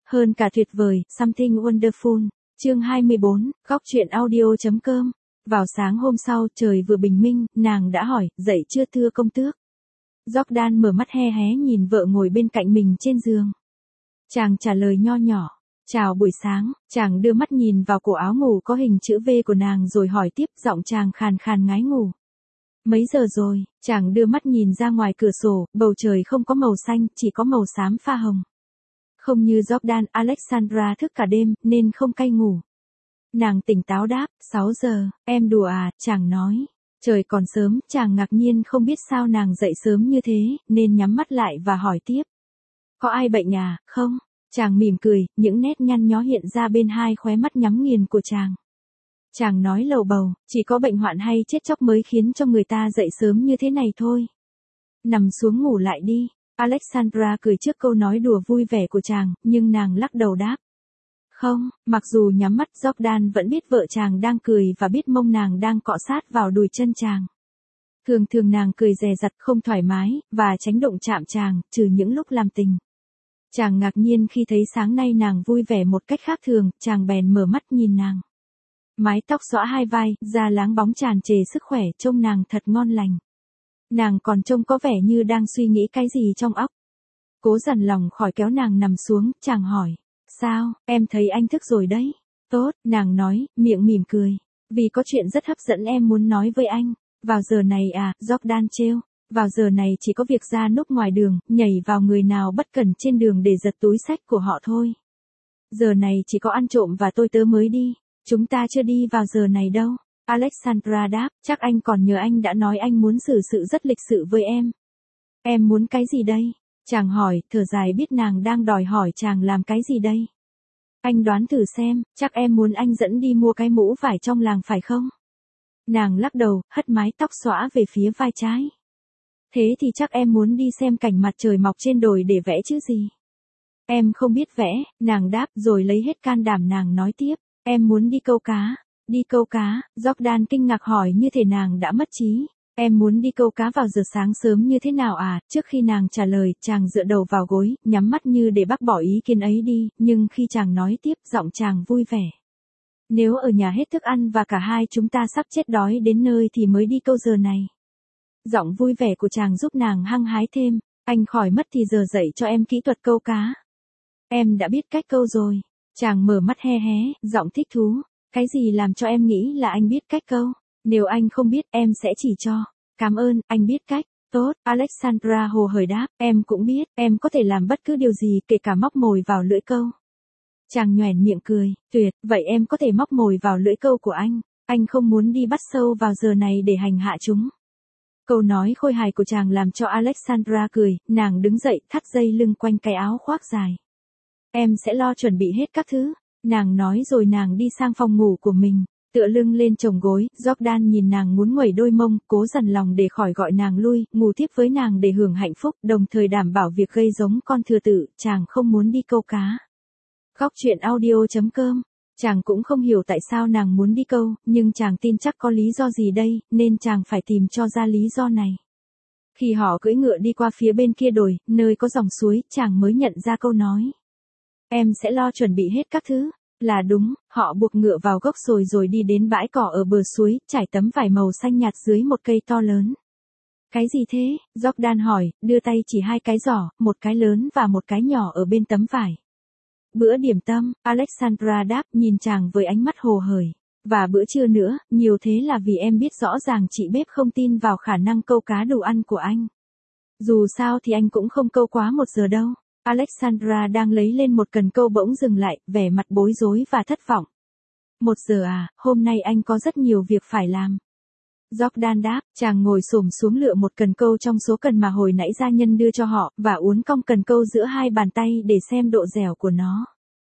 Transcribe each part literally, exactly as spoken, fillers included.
hơn cả tuyệt vời, something wonderful. Chương hai mươi bốn, góc truyện audio.com. Vào sáng hôm sau, trời vừa bình minh, nàng đã hỏi, dậy chưa thưa công tước? Jordan mở mắt he hé nhìn vợ ngồi bên cạnh mình trên giường. Chàng trả lời nho nhỏ, chào buổi sáng. Chàng đưa mắt nhìn vào cổ áo ngủ có hình chữ V của nàng rồi hỏi tiếp, giọng chàng khàn khàn ngái ngủ. Mấy giờ rồi? Chàng đưa mắt nhìn ra ngoài cửa sổ, bầu trời không có màu xanh, chỉ có màu xám pha hồng. Không như Jordan, Alexandra thức cả đêm, nên không cay ngủ. Nàng tỉnh táo đáp, sáu giờ, em đùa à, chàng nói. Trời còn sớm, chàng ngạc nhiên không biết sao nàng dậy sớm như thế, nên nhắm mắt lại và hỏi tiếp. Có ai bệnh à, không? Chàng mỉm cười, những nét nhăn nhó hiện ra bên hai khóe mắt nhắm nghiền của chàng. Chàng nói lầu bầu, chỉ có bệnh hoạn hay chết chóc mới khiến cho người ta dậy sớm như thế này thôi. Nằm xuống ngủ lại đi. Alexandra cười trước câu nói đùa vui vẻ của chàng, nhưng nàng lắc đầu đáp. Không, mặc dù nhắm mắt Jordan vẫn biết vợ chàng đang cười và biết mông nàng đang cọ sát vào đùi chân chàng. Thường thường nàng cười dè dặt không thoải mái, và tránh động chạm chàng, trừ những lúc làm tình. Chàng ngạc nhiên khi thấy sáng nay nàng vui vẻ một cách khác thường, chàng bèn mở mắt nhìn nàng. Mái tóc xõa hai vai, da láng bóng tràn trề sức khỏe, trông nàng thật ngon lành. Nàng còn trông có vẻ như đang suy nghĩ cái gì trong óc. Cố dằn lòng khỏi kéo nàng nằm xuống, chàng hỏi. Sao, em thấy anh thức rồi đấy. Tốt, nàng nói, miệng mỉm cười. Vì có chuyện rất hấp dẫn em muốn nói với anh. Vào giờ này à, Jordan trêu. Vào giờ này chỉ có việc ra núp ngoài đường, nhảy vào người nào bất cẩn trên đường để giật túi xách của họ thôi. Giờ này chỉ có ăn trộm và tôi tớ mới đi. Chúng ta chưa đi vào giờ này đâu. Alexandra đáp, chắc anh còn nhớ anh đã nói anh muốn xử sự rất lịch sự với em. Em muốn cái gì đây? Chàng hỏi, thở dài biết nàng đang đòi hỏi chàng làm cái gì đây. Anh đoán thử xem, chắc em muốn anh dẫn đi mua cái mũ vải trong làng phải không? Nàng lắc đầu, hất mái tóc xõa về phía vai trái. Thế thì chắc em muốn đi xem cảnh mặt trời mọc trên đồi để vẽ chứ gì. Em không biết vẽ, nàng đáp rồi lấy hết can đảm nàng nói tiếp. Em muốn đi câu cá. Đi câu cá, Jordan kinh ngạc hỏi như thể nàng đã mất trí. Em muốn đi câu cá vào giờ sáng sớm như thế nào à? Trước khi nàng trả lời, chàng dựa đầu vào gối, nhắm mắt như để bác bỏ ý kiến ấy đi, nhưng khi chàng nói tiếp, giọng chàng vui vẻ. Nếu ở nhà hết thức ăn và cả hai chúng ta sắp chết đói đến nơi thì mới đi câu giờ này. Giọng vui vẻ của chàng giúp nàng hăng hái thêm. Anh khỏi mất thì giờ dạy cho em kỹ thuật câu cá. Em đã biết cách câu rồi. Chàng mở mắt he hé, giọng thích thú. Cái gì làm cho em nghĩ là anh biết cách câu? Nếu anh không biết, em sẽ chỉ cho. Cảm ơn, anh biết cách. Tốt, Alexandra hồ hởi đáp, em cũng biết, em có thể làm bất cứ điều gì, kể cả móc mồi vào lưỡi câu. Chàng nhoẻn miệng cười, tuyệt, vậy em có thể móc mồi vào lưỡi câu của anh. Anh không muốn đi bắt sâu vào giờ này để hành hạ chúng. Câu nói khôi hài của chàng làm cho Alexandra cười, nàng đứng dậy, thắt dây lưng quanh cái áo khoác dài. Em sẽ lo chuẩn bị hết các thứ. Nàng nói rồi nàng đi sang phòng ngủ của mình, tựa lưng lên chồng gối, Jordan nhìn nàng muốn nguẩy đôi mông, cố dằn lòng để khỏi gọi nàng lui, ngủ tiếp với nàng để hưởng hạnh phúc, đồng thời đảm bảo việc gây giống con thừa tự, chàng không muốn đi câu cá. Góc truyện audio.com. Chàng cũng không hiểu tại sao nàng muốn đi câu, nhưng chàng tin chắc có lý do gì đây, nên chàng phải tìm cho ra lý do này. Khi họ cưỡi ngựa đi qua phía bên kia đồi, nơi có dòng suối, chàng mới nhận ra câu nói. Em sẽ lo chuẩn bị hết các thứ. Là đúng, họ buộc ngựa vào gốc rồi rồi đi đến bãi cỏ ở bờ suối, trải tấm vải màu xanh nhạt dưới một cây to lớn. Cái gì thế? Jordan hỏi, đưa tay chỉ hai cái giỏ, một cái lớn và một cái nhỏ ở bên tấm vải. Bữa điểm tâm, Alexandra đáp, nhìn chàng với ánh mắt hồ hởi. Và bữa trưa nữa, nhiều thế là vì em biết rõ ràng chị bếp không tin vào khả năng câu cá đồ ăn của anh. Dù sao thì anh cũng không câu quá một giờ đâu. Alexandra đang lấy lên một cần câu bỗng dừng lại, vẻ mặt bối rối và thất vọng. Một giờ à, hôm nay anh có rất nhiều việc phải làm. Jordan đáp, chàng ngồi xổm xuống lựa một cần câu trong số cần mà hồi nãy gia nhân đưa cho họ, và uốn cong cần câu giữa hai bàn tay để xem độ dẻo của nó.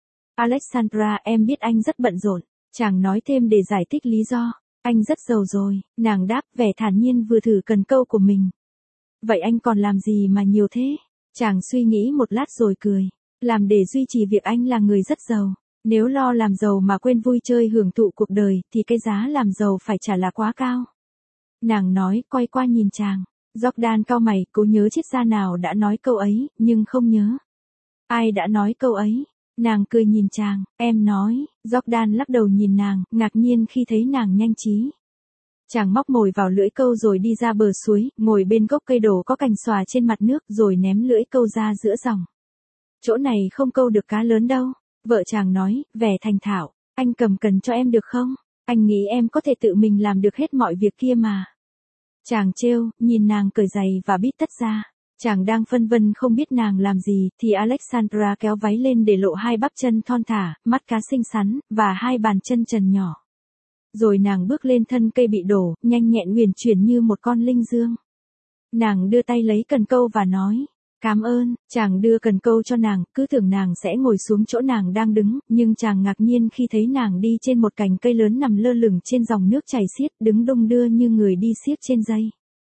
Alexandra, em biết anh rất bận rộn. Chàng nói thêm để giải thích lý do. Anh rất giàu rồi, nàng đáp vẻ thản nhiên vừa thử cần câu của mình. Vậy anh còn làm gì mà nhiều thế? Chàng suy nghĩ một lát rồi cười. Làm để duy trì việc anh là người rất giàu. Nếu lo làm giàu mà quên vui chơi hưởng thụ cuộc đời, thì cái giá làm giàu phải trả là quá cao. Nàng nói, quay qua nhìn chàng. Jordan cau mày, cố nhớ triết gia nào đã nói câu ấy, nhưng không nhớ. Ai đã nói câu ấy? Nàng cười nhìn chàng, em nói, Jordan lắc đầu nhìn nàng, ngạc nhiên khi thấy nàng nhanh trí. Chàng móc mồi vào lưỡi câu rồi đi ra bờ suối, ngồi bên gốc cây đổ có cành xòa trên mặt nước rồi ném lưỡi câu ra giữa dòng. Chỗ này không câu được cá lớn đâu. Vợ chàng nói, vẻ thành thạo, anh cầm cần cho em được không? Anh nghĩ em có thể tự mình làm được hết mọi việc kia mà. Chàng trêu, nhìn nàng cởi giày và bít tất ra. Chàng đang phân vân không biết nàng làm gì, thì Alexandra kéo váy lên để lộ hai bắp chân thon thả, mắt cá xinh xắn, và hai bàn chân trần nhỏ. Rồi nàng bước lên thân cây bị đổ, nhanh nhẹn huyền chuyển như một con linh dương. Nàng đưa tay lấy cần câu và nói, cảm ơn. Chàng đưa cần câu cho nàng, cứ tưởng nàng sẽ ngồi xuống chỗ nàng đang đứng, nhưng chàng ngạc nhiên khi thấy nàng đi trên một cành cây lớn nằm lơ lửng trên dòng nước chảy xiết, đứng đung đưa như người đi xiết trên dây.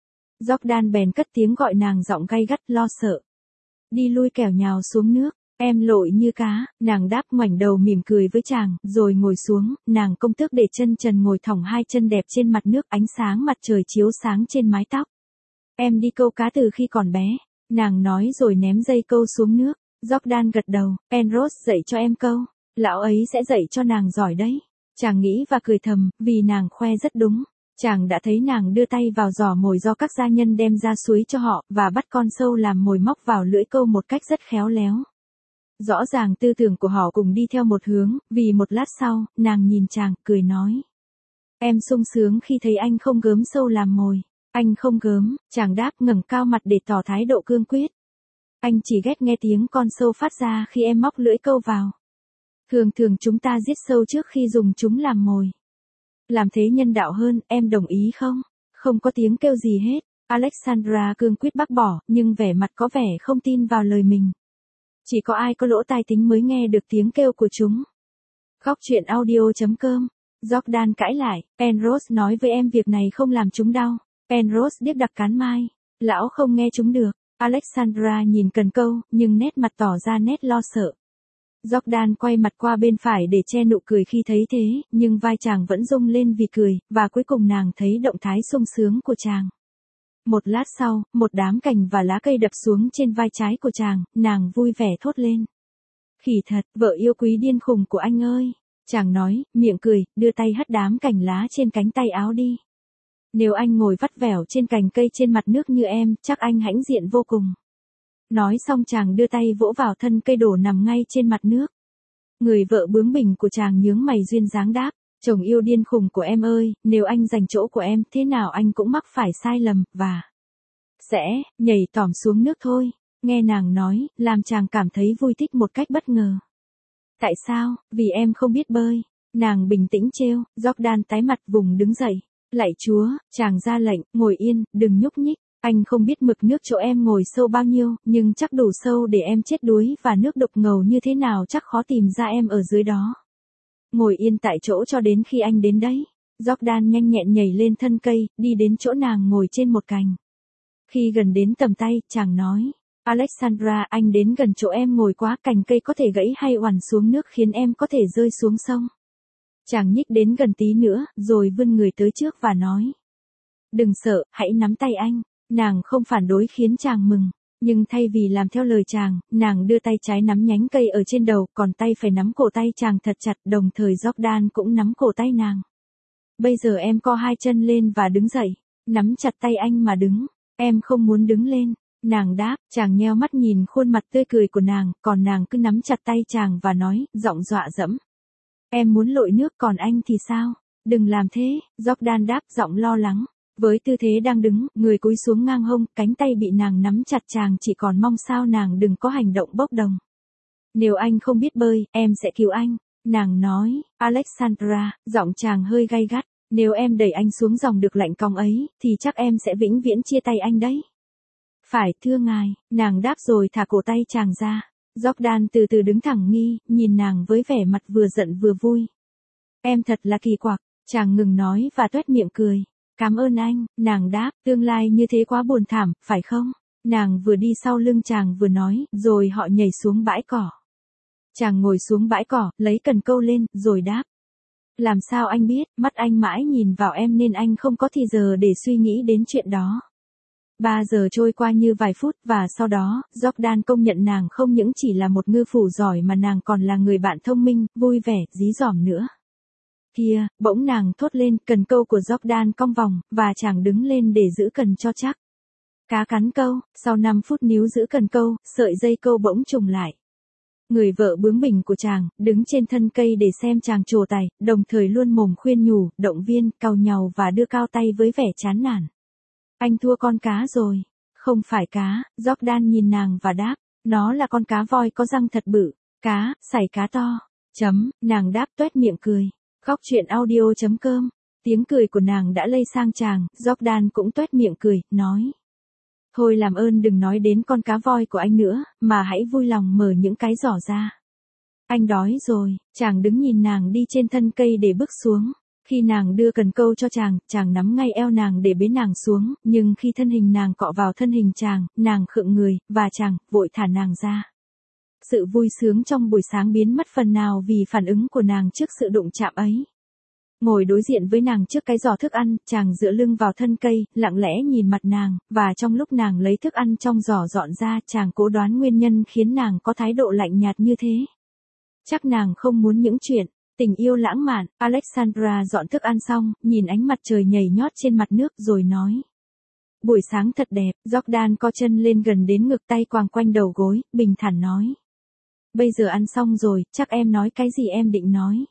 Jordan bèn cất tiếng gọi nàng giọng gay gắt lo sợ. Đi lui kẻo nhào xuống nước, em lội như cá. Nàng đáp ngoảnh đầu mỉm cười với chàng, rồi ngồi xuống. Nàng công tước để chân trần ngồi thõng hai chân đẹp trên mặt nước, ánh sáng mặt trời chiếu sáng trên mái tóc. Em đi câu cá từ khi còn bé. Nàng nói rồi ném dây câu xuống nước. Jordan gật đầu, Penrose dạy cho em câu. Lão ấy sẽ dạy cho nàng giỏi đấy. Chàng nghĩ và cười thầm, vì nàng khoe rất đúng. Chàng đã thấy nàng đưa tay vào giỏ mồi do các gia nhân đem ra suối cho họ, và bắt con sâu làm mồi móc vào lưỡi câu một cách rất khéo léo. Rõ ràng tư tưởng của họ cùng đi theo một hướng, vì một lát sau, nàng nhìn chàng, cười nói. Em sung sướng khi thấy anh không gớm sâu làm mồi. Anh không gớm, chàng đáp ngẩng cao mặt để tỏ thái độ cương quyết. Anh chỉ ghét nghe tiếng con sâu phát ra khi em móc lưỡi câu vào. Thường thường chúng ta giết sâu trước khi dùng chúng làm mồi. Làm thế nhân đạo hơn, em đồng ý không? Không có tiếng kêu gì hết. Alexandra cương quyết bác bỏ, nhưng vẻ mặt có vẻ không tin vào lời mình. Chỉ có ai có lỗ tai tính mới nghe được tiếng kêu của chúng. Góc truyện audio chấm com. Jordan cãi lại, Penrose nói với em việc này không làm chúng đau. Penrose điếc đặc cán mai. Lão không nghe chúng được. Alexandra nhìn cần câu, nhưng nét mặt tỏ ra nét lo sợ. Jordan quay mặt qua bên phải để che nụ cười khi thấy thế, nhưng vai chàng vẫn rung lên vì cười, và cuối cùng nàng thấy động thái sung sướng của chàng. Một lát sau, một đám cành và lá cây đập xuống trên vai trái của chàng, nàng vui vẻ thốt lên. Khỉ thật, vợ yêu quý điên khùng của anh ơi. Chàng nói, miệng cười, đưa tay hất đám cành lá trên cánh tay áo đi. Nếu anh ngồi vắt vẻo trên cành cây trên mặt nước như em, chắc anh hãnh diện vô cùng. Nói xong chàng đưa tay vỗ vào thân cây đổ nằm ngay trên mặt nước. Người vợ bướng bỉnh của chàng nhướng mày duyên dáng đáp, chồng yêu điên khùng của em ơi, nếu anh giành chỗ của em, thế nào anh cũng mắc phải sai lầm, và sẽ nhảy tỏm xuống nước thôi. Nghe nàng nói, làm chàng cảm thấy vui thích một cách bất ngờ. Tại sao? Vì em không biết bơi. Nàng bình tĩnh trêu. Jordan tái mặt vùng đứng dậy. Lạy Chúa, chàng ra lệnh, ngồi yên, đừng nhúc nhích. Anh không biết mực nước chỗ em ngồi sâu bao nhiêu, nhưng chắc đủ sâu để em chết đuối, và nước đục ngầu như thế nào chắc khó tìm ra em ở dưới đó. Ngồi yên tại chỗ cho đến khi anh đến đấy. Jordan nhanh nhẹn nhảy lên thân cây, đi đến chỗ nàng ngồi trên một cành. Khi gần đến tầm tay, chàng nói, Alexandra, anh đến gần chỗ em ngồi quá, cành cây có thể gãy hay oằn xuống nước khiến em có thể rơi xuống sông. Chàng nhích đến gần tí nữa, rồi vươn người tới trước và nói, đừng sợ, hãy nắm tay anh. Nàng không phản đối khiến chàng mừng, nhưng thay vì làm theo lời chàng, nàng đưa tay trái nắm nhánh cây ở trên đầu, còn tay phải nắm cổ tay chàng thật chặt, đồng thời Jordan cũng nắm cổ tay nàng. Bây giờ em co hai chân lên và đứng dậy, nắm chặt tay anh mà đứng. Em không muốn đứng lên. Nàng đáp, chàng nheo mắt nhìn khuôn mặt tươi cười của nàng, còn nàng cứ nắm chặt tay chàng và nói, giọng dọa dẫm. Em muốn lội nước, còn anh thì sao? Đừng làm thế. Jordan đáp giọng lo lắng. Với tư thế đang đứng, người cúi xuống ngang hông, cánh tay bị nàng nắm chặt, chàng chỉ còn mong sao nàng đừng có hành động bốc đồng. Nếu anh không biết bơi, em sẽ cứu anh. Nàng nói, Alexandra, giọng chàng hơi gay gắt, nếu em đẩy anh xuống dòng được lạnh cong ấy, thì chắc em sẽ vĩnh viễn chia tay anh đấy. Phải, thưa ngài, nàng đáp rồi thả cổ tay chàng ra. Jordan từ từ đứng thẳng nghi, nhìn nàng với vẻ mặt vừa giận vừa vui. Em thật là kỳ quặc. Chàng ngừng nói và toét miệng cười. Cảm ơn anh. Nàng đáp, tương lai như thế quá buồn thảm, phải không? Nàng vừa đi sau lưng chàng vừa nói, rồi họ nhảy xuống bãi cỏ. Chàng ngồi xuống bãi cỏ, lấy cần câu lên, rồi đáp. Làm sao anh biết, mắt anh mãi nhìn vào em nên anh không có thì giờ để suy nghĩ đến chuyện đó. Ba giờ trôi qua như vài phút và sau đó, Jordan công nhận nàng không những chỉ là một ngư phủ giỏi mà nàng còn là người bạn thông minh, vui vẻ, dí dỏm nữa. Kia, bỗng nàng thốt lên, cần câu của Jordan cong vòng, và chàng đứng lên để giữ cần cho chắc. Cá cắn câu, sau năm phút níu giữ cần câu, sợi dây câu bỗng trùng lại. Người vợ bướng bỉnh của chàng, đứng trên thân cây để xem chàng trổ tài, đồng thời luôn mồm khuyên nhủ, động viên, càu nhàu và đưa cao tay với vẻ chán nản. Anh thua con cá rồi. Không phải cá, Jordan nhìn nàng và đáp, nó là con cá voi có răng thật bự, cá, sảy cá to. Chấm, nàng đáp toét miệng cười. Góc chuyện audio chấm com. Tiếng cười của nàng đã lây sang chàng, Jordan cũng toét miệng cười, nói. Thôi làm ơn đừng nói đến con cá voi của anh nữa, mà hãy vui lòng mở những cái giỏ ra. Anh đói rồi, chàng đứng nhìn nàng đi trên thân cây để bước xuống. Khi nàng đưa cần câu cho chàng, chàng nắm ngay eo nàng để bế nàng xuống, nhưng khi thân hình nàng cọ vào thân hình chàng, nàng khựng người, và chàng, vội thả nàng ra. Sự vui sướng trong buổi sáng biến mất phần nào vì phản ứng của nàng trước sự đụng chạm ấy. Ngồi đối diện với nàng trước cái giỏ thức ăn, chàng dựa lưng vào thân cây, lặng lẽ nhìn mặt nàng, và trong lúc nàng lấy thức ăn trong giỏ dọn ra, chàng cố đoán nguyên nhân khiến nàng có thái độ lạnh nhạt như thế. Chắc nàng không muốn những chuyện tình yêu lãng mạn. Alexandra dọn thức ăn xong, nhìn ánh mặt trời nhảy nhót trên mặt nước rồi nói. Buổi sáng thật đẹp. Jordan co chân lên gần đến ngực, tay quàng quanh đầu gối, bình thản nói. Bây giờ ăn xong rồi, chắc em nói cái gì em định nói.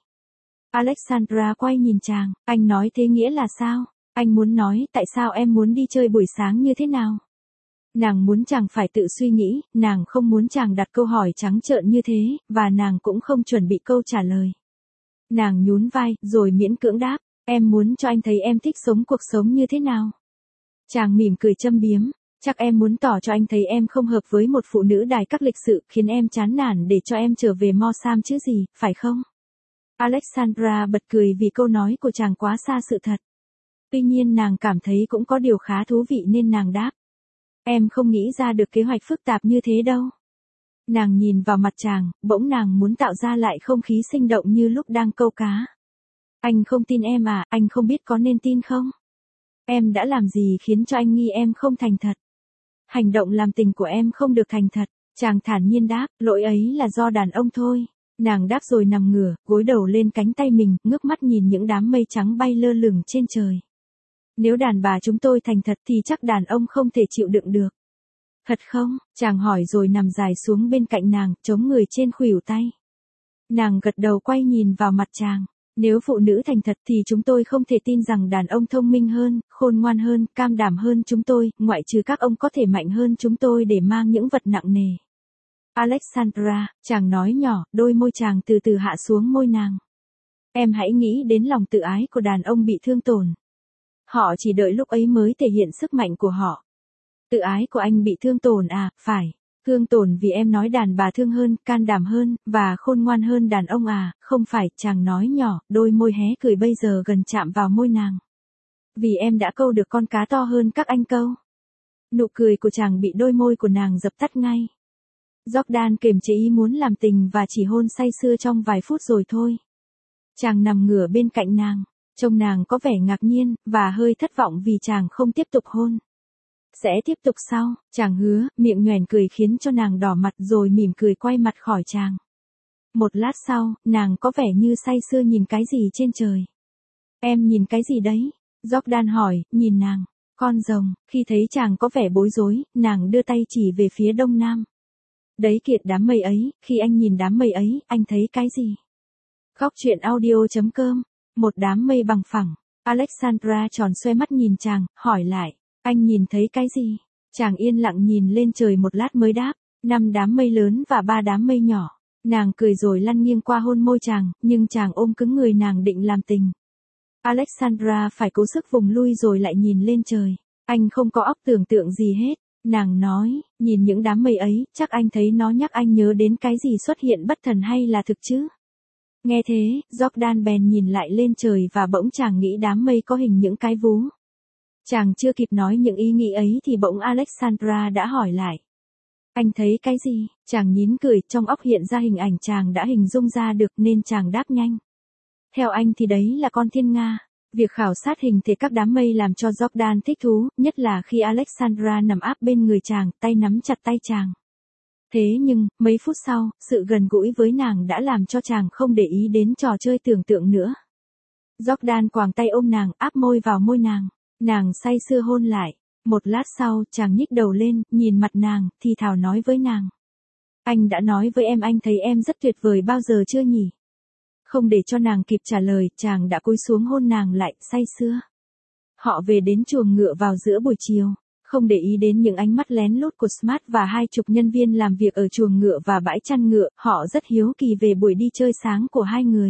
Alexandra quay nhìn chàng, anh nói thế nghĩa là sao? Anh muốn nói tại sao em muốn đi chơi buổi sáng như thế nào? Nàng muốn chàng phải tự suy nghĩ, nàng không muốn chàng đặt câu hỏi trắng trợn như thế, và nàng cũng không chuẩn bị câu trả lời. Nàng nhún vai, rồi miễn cưỡng đáp, em muốn cho anh thấy em thích sống cuộc sống như thế nào. Chàng mỉm cười châm biếm, chắc em muốn tỏ cho anh thấy em không hợp với một phụ nữ đài các lịch sự, khiến em chán nản để cho em trở về Mo Sam chứ gì, phải không? Alexandra bật cười vì câu nói của chàng quá xa sự thật. Tuy nhiên nàng cảm thấy cũng có điều khá thú vị nên nàng đáp. Em không nghĩ ra được kế hoạch phức tạp như thế đâu. Nàng nhìn vào mặt chàng, bỗng nàng muốn tạo ra lại không khí sinh động như lúc đang câu cá. Anh không tin em à, anh không biết có nên tin không? Em đã làm gì khiến cho anh nghi em không thành thật? Hành động làm tình của em không được thành thật. Chàng thản nhiên đáp, lỗi ấy là do đàn ông thôi. Nàng đáp rồi nằm ngửa, gối đầu lên cánh tay mình, ngước mắt nhìn những đám mây trắng bay lơ lửng trên trời. Nếu đàn bà chúng tôi thành thật thì chắc đàn ông không thể chịu đựng được. Thật không? Chàng hỏi rồi nằm dài xuống bên cạnh nàng, chống người trên khuỷu tay. Nàng gật đầu quay nhìn vào mặt chàng. Nếu phụ nữ thành thật thì chúng tôi không thể tin rằng đàn ông thông minh hơn, khôn ngoan hơn, cam đảm hơn chúng tôi, ngoại trừ các ông có thể mạnh hơn chúng tôi để mang những vật nặng nề. Alexandra, chàng nói nhỏ, đôi môi chàng từ từ hạ xuống môi nàng. Em hãy nghĩ đến lòng tự ái của đàn ông bị thương tổn. Họ chỉ đợi lúc ấy mới thể hiện sức mạnh của họ. Tự ái của anh bị thương tổn à, phải. Thương tổn vì em nói đàn bà thương hơn, can đảm hơn, và khôn ngoan hơn đàn ông à, không phải, chàng nói nhỏ, đôi môi hé cười bây giờ gần chạm vào môi nàng. Vì em đã câu được con cá to hơn các anh câu. Nụ cười của chàng bị đôi môi của nàng dập tắt ngay. Jordan kiềm chế ý muốn làm tình và chỉ hôn say sưa trong vài phút rồi thôi. Chàng nằm ngửa bên cạnh nàng, trông nàng có vẻ ngạc nhiên, và hơi thất vọng vì chàng không tiếp tục hôn. Sẽ tiếp tục sau, chàng hứa, miệng nhoẻn cười khiến cho nàng đỏ mặt rồi mỉm cười quay mặt khỏi chàng. Một lát sau, nàng có vẻ như say sưa nhìn cái gì trên trời. Em nhìn cái gì đấy? Jordan hỏi, nhìn nàng. Con rồng. Khi thấy chàng có vẻ bối rối, nàng đưa tay chỉ về phía đông nam. Đấy kiệt đám mây ấy, khi anh nhìn đám mây ấy, anh thấy cái gì? Góc chuyện audio chấm com. Một đám mây bằng phẳng. Alexandra tròn xoe mắt nhìn chàng, hỏi lại. Anh nhìn thấy cái gì? Chàng yên lặng nhìn lên trời một lát mới đáp. Năm đám mây lớn và ba đám mây nhỏ. Nàng cười rồi lăn nghiêng qua hôn môi chàng, nhưng chàng ôm cứng người nàng định làm tình. Alexandra phải cố sức vùng lui rồi lại nhìn lên trời. Anh không có óc tưởng tượng gì hết. Nàng nói, nhìn những đám mây ấy, chắc anh thấy nó nhắc anh nhớ đến cái gì xuất hiện bất thần hay là thực chứ? Nghe thế, Jordan bèn nhìn lại lên trời và bỗng chàng nghĩ đám mây có hình những cái vú. Chàng chưa kịp nói những ý nghĩ ấy thì bỗng Alexandra đã hỏi lại. Anh thấy cái gì? Chàng nhín cười, trong óc hiện ra hình ảnh chàng đã hình dung ra được nên chàng đáp nhanh. Theo anh thì đấy là con thiên nga. Việc khảo sát hình thể các đám mây làm cho Jordan thích thú, nhất là khi Alexandra nằm áp bên người chàng, tay nắm chặt tay chàng. Thế nhưng, mấy phút sau, sự gần gũi với nàng đã làm cho chàng không để ý đến trò chơi tưởng tượng nữa. Jordan quàng tay ôm nàng, áp môi vào môi nàng. Nàng say sưa hôn lại. Một lát sau, chàng nhích đầu lên, nhìn mặt nàng, thì thào nói với nàng. Anh đã nói với em anh thấy em rất tuyệt vời bao giờ chưa nhỉ? Không để cho nàng kịp trả lời, chàng đã cúi xuống hôn nàng lại, say sưa. Họ về đến chuồng ngựa vào giữa buổi chiều. Không để ý đến những ánh mắt lén lút của Smart và hai chục nhân viên làm việc ở chuồng ngựa và bãi chăn ngựa, họ rất hiếu kỳ về buổi đi chơi sáng của hai người.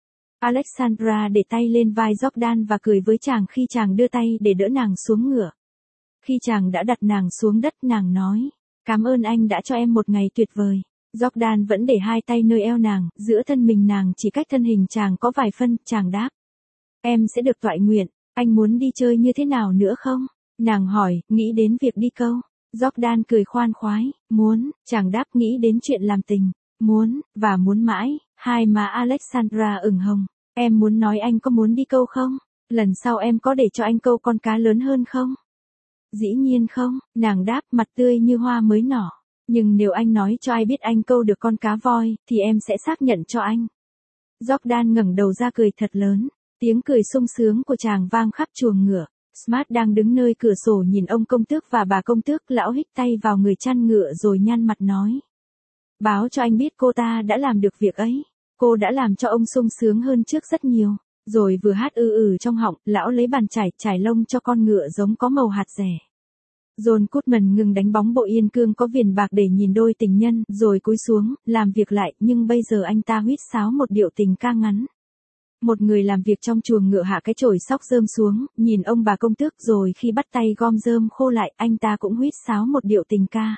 Alexandra để tay lên vai Jordan và cười với chàng khi chàng đưa tay để đỡ nàng xuống ngựa. Khi chàng đã đặt nàng xuống đất, nàng nói, cảm ơn anh đã cho em một ngày tuyệt vời. Jordan vẫn để hai tay nơi eo nàng, giữa thân mình nàng chỉ cách thân hình chàng có vài phân, chàng đáp. Em sẽ được toại nguyện, anh muốn đi chơi như thế nào nữa không? Nàng hỏi, nghĩ đến việc đi câu. Jordan cười khoan khoái, muốn, chàng đáp nghĩ đến chuyện làm tình, muốn, và muốn mãi. Hai má Alexandra ửng hồng, em muốn nói anh có muốn đi câu không? Lần sau em có để cho anh câu con cá lớn hơn không? Dĩ nhiên không, nàng đáp mặt tươi như hoa mới nở. Nhưng nếu anh nói cho ai biết anh câu được con cá voi, thì em sẽ xác nhận cho anh. Jordan ngẩng đầu ra cười thật lớn, tiếng cười sung sướng của chàng vang khắp chuồng ngựa. Smart đang đứng nơi cửa sổ nhìn ông công tước và bà công tước, lão hít tay vào người chăn ngựa rồi nhăn mặt nói. Báo cho anh biết cô ta đã làm được việc ấy. Cô đã làm cho ông sung sướng hơn trước rất nhiều. Rồi vừa hát ư ử trong họng, lão lấy bàn chải chải lông cho con ngựa giống có màu hạt dẻ. John Goodman ngừng đánh bóng bộ yên cương có viền bạc để nhìn đôi tình nhân, rồi cúi xuống, làm việc lại, nhưng bây giờ anh ta huýt sáo một điệu tình ca ngắn. Một người làm việc trong chuồng ngựa hạ cái chổi xóc rơm xuống, nhìn ông bà công tước, rồi khi bắt tay gom rơm khô lại, anh ta cũng huýt sáo một điệu tình ca.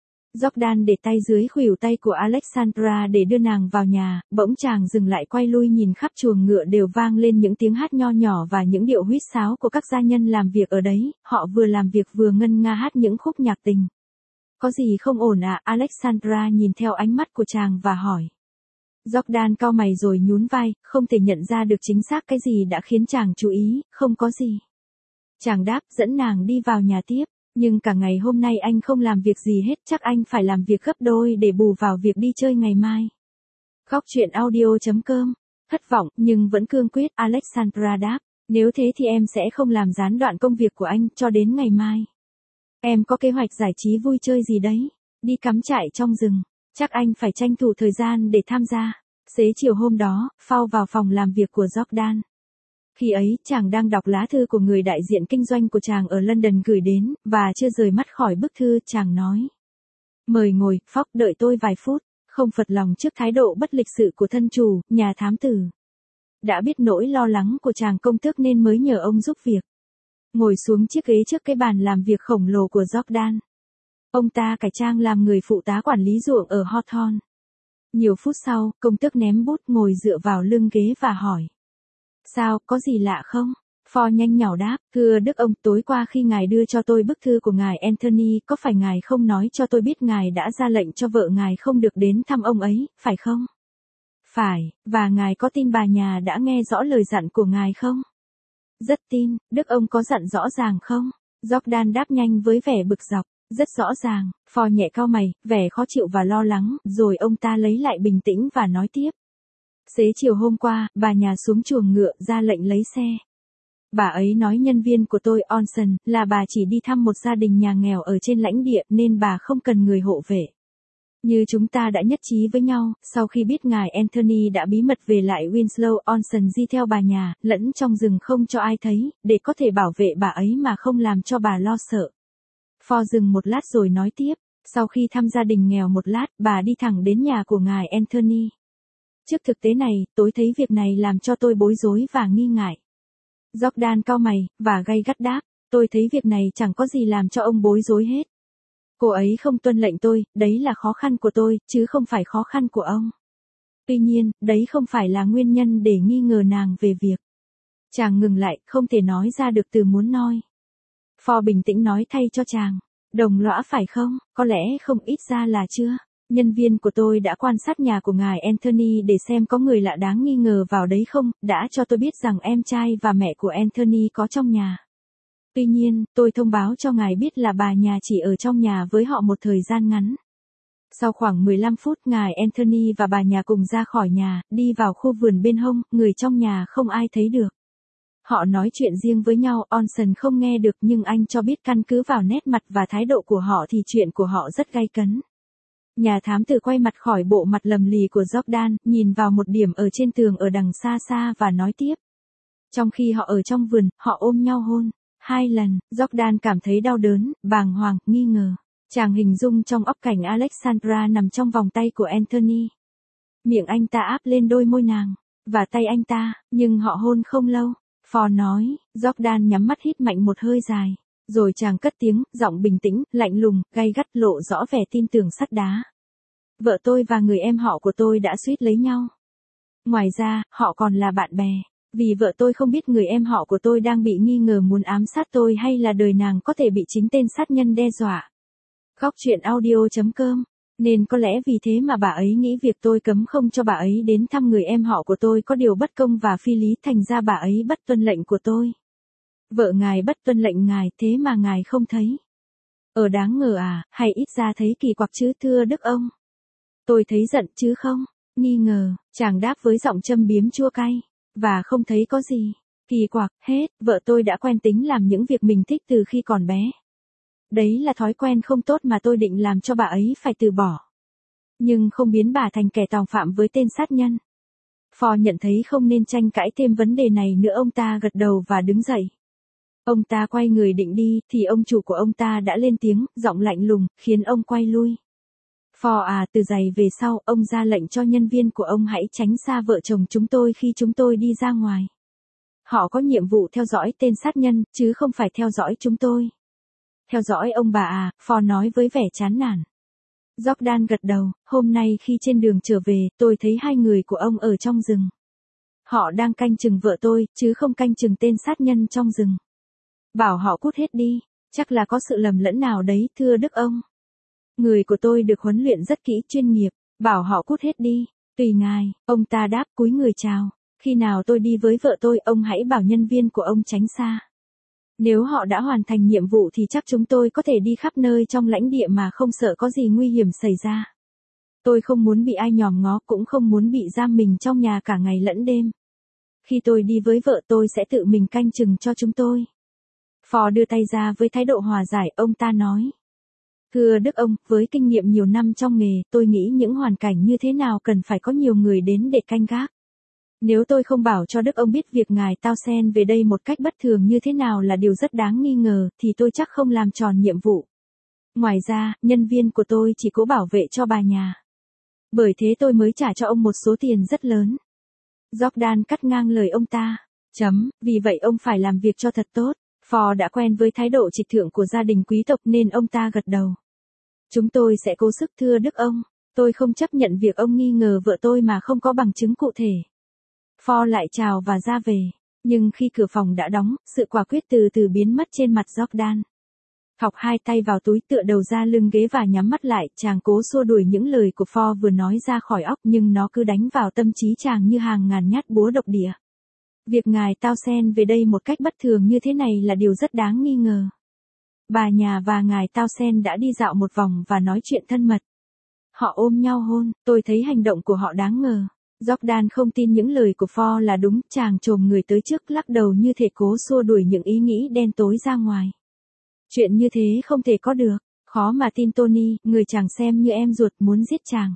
Jordan để tay dưới khuỷu tay của Alexandra để đưa nàng vào nhà, bỗng chàng dừng lại quay lui nhìn khắp chuồng ngựa đều vang lên những tiếng hát nho nhỏ và những điệu huýt sáo của các gia nhân làm việc ở đấy, họ vừa làm việc vừa ngân nga hát những khúc nhạc tình. Có gì không ổn à? Alexandra nhìn theo ánh mắt của chàng và hỏi. Jordan cau mày rồi nhún vai, không thể nhận ra được chính xác cái gì đã khiến chàng chú ý, không có gì. Chàng đáp, dẫn nàng đi vào nhà tiếp. Nhưng cả ngày hôm nay anh không làm việc gì hết, chắc anh phải làm việc gấp đôi để bù vào việc đi chơi ngày mai. Góc truyện audio chấm com. Thất vọng, nhưng vẫn cương quyết, Alexandra đáp. Nếu thế thì em sẽ không làm gián đoạn công việc của anh cho đến ngày mai. Em có kế hoạch giải trí vui chơi gì đấy? Đi cắm trại trong rừng. Chắc anh phải tranh thủ thời gian để tham gia. Xế chiều hôm đó, Paul vào phòng làm việc của Jordan. Khi ấy, chàng đang đọc lá thư của người đại diện kinh doanh của chàng ở London gửi đến, và chưa rời mắt khỏi bức thư, chàng nói. Mời ngồi, Fogg, đợi tôi vài phút, không phật lòng trước thái độ bất lịch sự của thân chủ, nhà thám tử. Đã biết nỗi lo lắng của chàng công tước nên mới nhờ ông giúp việc. Ngồi xuống chiếc ghế trước cái bàn làm việc khổng lồ của Jordan. Ông ta cải trang làm người phụ tá quản lý ruộng ở Hawthorne. Nhiều phút sau, công tước ném bút ngồi dựa vào lưng ghế và hỏi. Sao, có gì lạ không? Ford nhanh nhảu đáp, thưa Đức ông, tối qua khi ngài đưa cho tôi bức thư của ngài Anthony, có phải ngài không nói cho tôi biết ngài đã ra lệnh cho vợ ngài không được đến thăm ông ấy, phải không? Phải, và ngài có tin bà nhà đã nghe rõ lời dặn của ngài không? Rất tin, Đức ông có dặn rõ ràng không? Jordan đáp nhanh với vẻ bực dọc, rất rõ ràng. Ford nhẹ cau mày, vẻ khó chịu và lo lắng, rồi ông ta lấy lại bình tĩnh và nói tiếp. Xế chiều hôm qua, bà nhà xuống chuồng ngựa ra lệnh lấy xe. Bà ấy nói nhân viên của tôi Onson là bà chỉ đi thăm một gia đình nhà nghèo ở trên lãnh địa nên bà không cần người hộ vệ. Như chúng ta đã nhất trí với nhau, sau khi biết ngài Anthony đã bí mật về lại Winslow, Onson di theo bà nhà, lẫn trong rừng không cho ai thấy, để có thể bảo vệ bà ấy mà không làm cho bà lo sợ. Ford dừng một lát rồi nói tiếp, sau khi thăm gia đình nghèo một lát, bà đi thẳng đến nhà của ngài Anthony. Trước thực tế này, tôi thấy việc này làm cho tôi bối rối và nghi ngại. Jordan cau mày, và gay gắt đáp, tôi thấy việc này chẳng có gì làm cho ông bối rối hết. Cô ấy không tuân lệnh tôi, đấy là khó khăn của tôi, chứ không phải khó khăn của ông. Tuy nhiên, đấy không phải là nguyên nhân để nghi ngờ nàng về việc. Chàng ngừng lại, không thể nói ra được từ muốn nói. Ford bình tĩnh nói thay cho chàng, đồng lõa phải không, có lẽ không, ít ra là chưa. Nhân viên của tôi đã quan sát nhà của ngài Anthony để xem có người lạ đáng nghi ngờ vào đấy không, đã cho tôi biết rằng em trai và mẹ của Anthony có trong nhà. Tuy nhiên, tôi thông báo cho ngài biết là bà nhà chỉ ở trong nhà với họ một thời gian ngắn. Sau khoảng mười lăm phút, ngài Anthony và bà nhà cùng ra khỏi nhà, đi vào khu vườn bên hông, người trong nhà không ai thấy được. Họ nói chuyện riêng với nhau, Olsen không nghe được nhưng anh cho biết căn cứ vào nét mặt và thái độ của họ thì chuyện của họ rất gay cấn. Nhà thám tử quay mặt khỏi bộ mặt lầm lì của Jordan, nhìn vào một điểm ở trên tường ở đằng xa xa và nói tiếp. Trong khi họ ở trong vườn, họ ôm nhau hôn. Hai lần, Jordan cảm thấy đau đớn, bàng hoàng, nghi ngờ. Chàng hình dung trong óc cảnh Alexandra nằm trong vòng tay của Anthony. Miệng anh ta áp lên đôi môi nàng, và tay anh ta, nhưng họ hôn không lâu. Ford nói, Jordan nhắm mắt hít mạnh một hơi dài. Rồi chàng cất tiếng, giọng bình tĩnh, lạnh lùng, gay gắt lộ rõ vẻ tin tưởng sắt đá. Vợ tôi và người em họ của tôi đã suýt lấy nhau. Ngoài ra, họ còn là bạn bè. Vì vợ tôi không biết người em họ của tôi đang bị nghi ngờ muốn ám sát tôi hay là đời nàng có thể bị chính tên sát nhân đe dọa. Góc truyện audio chấm com. Nên có lẽ vì thế mà bà ấy nghĩ việc tôi cấm không cho bà ấy đến thăm người em họ của tôi có điều bất công và phi lý, thành ra bà ấy bất tuân lệnh của tôi. Vợ ngài bất tuân lệnh ngài, thế mà ngài không thấy. Ở đáng ngờ à, hay ít ra thấy kỳ quặc chứ thưa đức ông. Tôi thấy giận chứ không, nghi ngờ, chàng đáp với giọng châm biếm chua cay. Và không thấy có gì kỳ quặc hết, vợ tôi đã quen tính làm những việc mình thích từ khi còn bé. Đấy là thói quen không tốt mà tôi định làm cho bà ấy phải từ bỏ. Nhưng không biến bà thành kẻ tòng phạm với tên sát nhân. Ford nhận thấy không nên tranh cãi thêm vấn đề này nữa, ông ta gật đầu và đứng dậy. Ông ta quay người định đi, thì ông chủ của ông ta đã lên tiếng, giọng lạnh lùng, khiến ông quay lui. Ford à, từ giày về sau, ông ra lệnh cho nhân viên của ông hãy tránh xa vợ chồng chúng tôi khi chúng tôi đi ra ngoài. Họ có nhiệm vụ theo dõi tên sát nhân, chứ không phải theo dõi chúng tôi. Theo dõi ông bà à, Ford nói với vẻ chán nản. Jordan gật đầu, hôm nay khi trên đường trở về, tôi thấy hai người của ông ở trong rừng. Họ đang canh chừng vợ tôi, chứ không canh chừng tên sát nhân trong rừng. Bảo họ cút hết đi, chắc là có sự lầm lẫn nào đấy, thưa đức ông. Người của tôi được huấn luyện rất kỹ, chuyên nghiệp, bảo họ cút hết đi, tùy ngài, ông ta đáp cúi người chào. Khi nào tôi đi với vợ tôi, ông hãy bảo nhân viên của ông tránh xa. Nếu họ đã hoàn thành nhiệm vụ thì chắc chúng tôi có thể đi khắp nơi trong lãnh địa mà không sợ có gì nguy hiểm xảy ra. Tôi không muốn bị ai nhòm ngó, cũng không muốn bị giam mình trong nhà cả ngày lẫn đêm. Khi tôi đi với vợ tôi sẽ tự mình canh chừng cho chúng tôi. Ford đưa tay ra với thái độ hòa giải, ông ta nói. Thưa đức ông, với kinh nghiệm nhiều năm trong nghề, tôi nghĩ những hoàn cảnh như thế nào cần phải có nhiều người đến để canh gác. Nếu tôi không bảo cho đức ông biết việc ngài Townsend về đây một cách bất thường như thế nào là điều rất đáng nghi ngờ, thì tôi chắc không làm tròn nhiệm vụ. Ngoài ra, nhân viên của tôi chỉ cố bảo vệ cho bà nhà. Bởi thế tôi mới trả cho ông một số tiền rất lớn. Jordan cắt ngang lời ông ta. Chấm, vì vậy ông phải làm việc cho thật tốt. Ford đã quen với thái độ trịch thượng của gia đình quý tộc nên ông ta gật đầu. Chúng tôi sẽ cố sức thưa đức ông. Tôi không chấp nhận việc ông nghi ngờ vợ tôi mà không có bằng chứng cụ thể. Ford lại chào và ra về. Nhưng khi cửa phòng đã đóng, sự quả quyết từ từ biến mất trên mặt Jordan. Thọc hai tay vào túi, tựa đầu ra lưng ghế và nhắm mắt lại, chàng cố xua đuổi những lời của Ford vừa nói ra khỏi óc, nhưng nó cứ đánh vào tâm trí chàng như hàng ngàn nhát búa độc địa. Việc ngài Townsend về đây một cách bất thường như thế này là điều rất đáng nghi ngờ. Bà nhà và ngài Townsend đã đi dạo một vòng và nói chuyện thân mật. Họ ôm nhau hôn, tôi thấy hành động của họ đáng ngờ. Jordan không tin những lời của Ford là đúng, chàng chồm người tới trước, lắc đầu như thể cố xua đuổi những ý nghĩ đen tối ra ngoài. Chuyện như thế không thể có được, khó mà tin Tony, người chàng xem như em ruột, muốn giết chàng.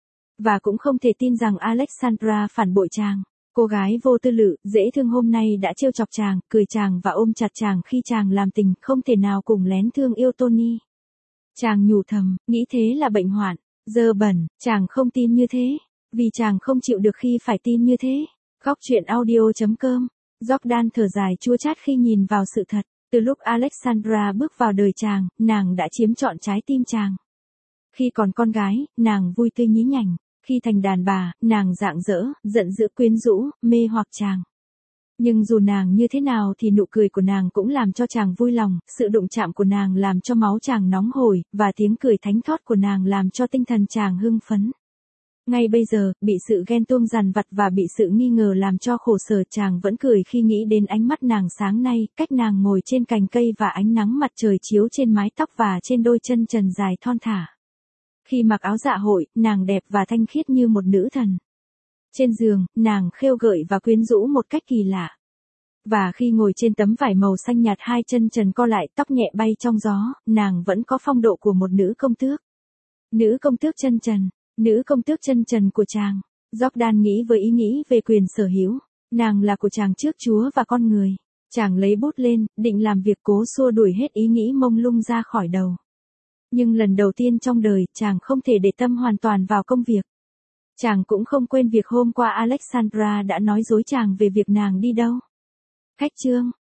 Và cũng không thể tin rằng Alexandra phản bội chàng. Cô gái vô tư lự, dễ thương hôm nay đã trêu chọc chàng, cười chàng và ôm chặt chàng khi chàng làm tình, không thể nào cùng lén thương yêu Tony. Chàng nhủ thầm, nghĩ thế là bệnh hoạn, dơ bẩn, chàng không tin như thế, vì chàng không chịu được khi phải tin như thế. Góc truyện audio chấm com. Jordan thở dài chua chát khi nhìn vào sự thật. Từ lúc Alexandra bước vào đời chàng, nàng đã chiếm trọn trái tim chàng. Khi còn con gái, nàng vui tươi nhí nhảnh. Khi thành đàn bà, nàng rạng rỡ, giận dữ quyến rũ, mê hoặc chàng. Nhưng dù nàng như thế nào thì nụ cười của nàng cũng làm cho chàng vui lòng, sự đụng chạm của nàng làm cho máu chàng nóng hổi, và tiếng cười thánh thót của nàng làm cho tinh thần chàng hưng phấn. Ngay bây giờ, bị sự ghen tuông dằn vặt và bị sự nghi ngờ làm cho khổ sở, chàng vẫn cười khi nghĩ đến ánh mắt nàng sáng nay, cách nàng ngồi trên cành cây và ánh nắng mặt trời chiếu trên mái tóc và trên đôi chân trần dài thon thả. Khi mặc áo dạ hội, nàng đẹp và thanh khiết như một nữ thần. Trên giường, nàng khêu gợi và quyến rũ một cách kỳ lạ. Và khi ngồi trên tấm vải màu xanh nhạt, hai chân trần co lại, tóc nhẹ bay trong gió, nàng vẫn có phong độ của một nữ công tước. Nữ công tước chân trần, nữ công tước chân trần của chàng. Jordan nghĩ với ý nghĩ về quyền sở hữu. Nàng là của chàng trước Chúa và con người. Chàng lấy bút lên, định làm việc cố xua đuổi hết ý nghĩ mông lung ra khỏi đầu. Nhưng lần đầu tiên trong đời, chàng không thể để tâm hoàn toàn vào công việc. Chàng cũng không quên việc hôm qua Alexandra đã nói dối chàng về việc nàng đi đâu. Khách trương,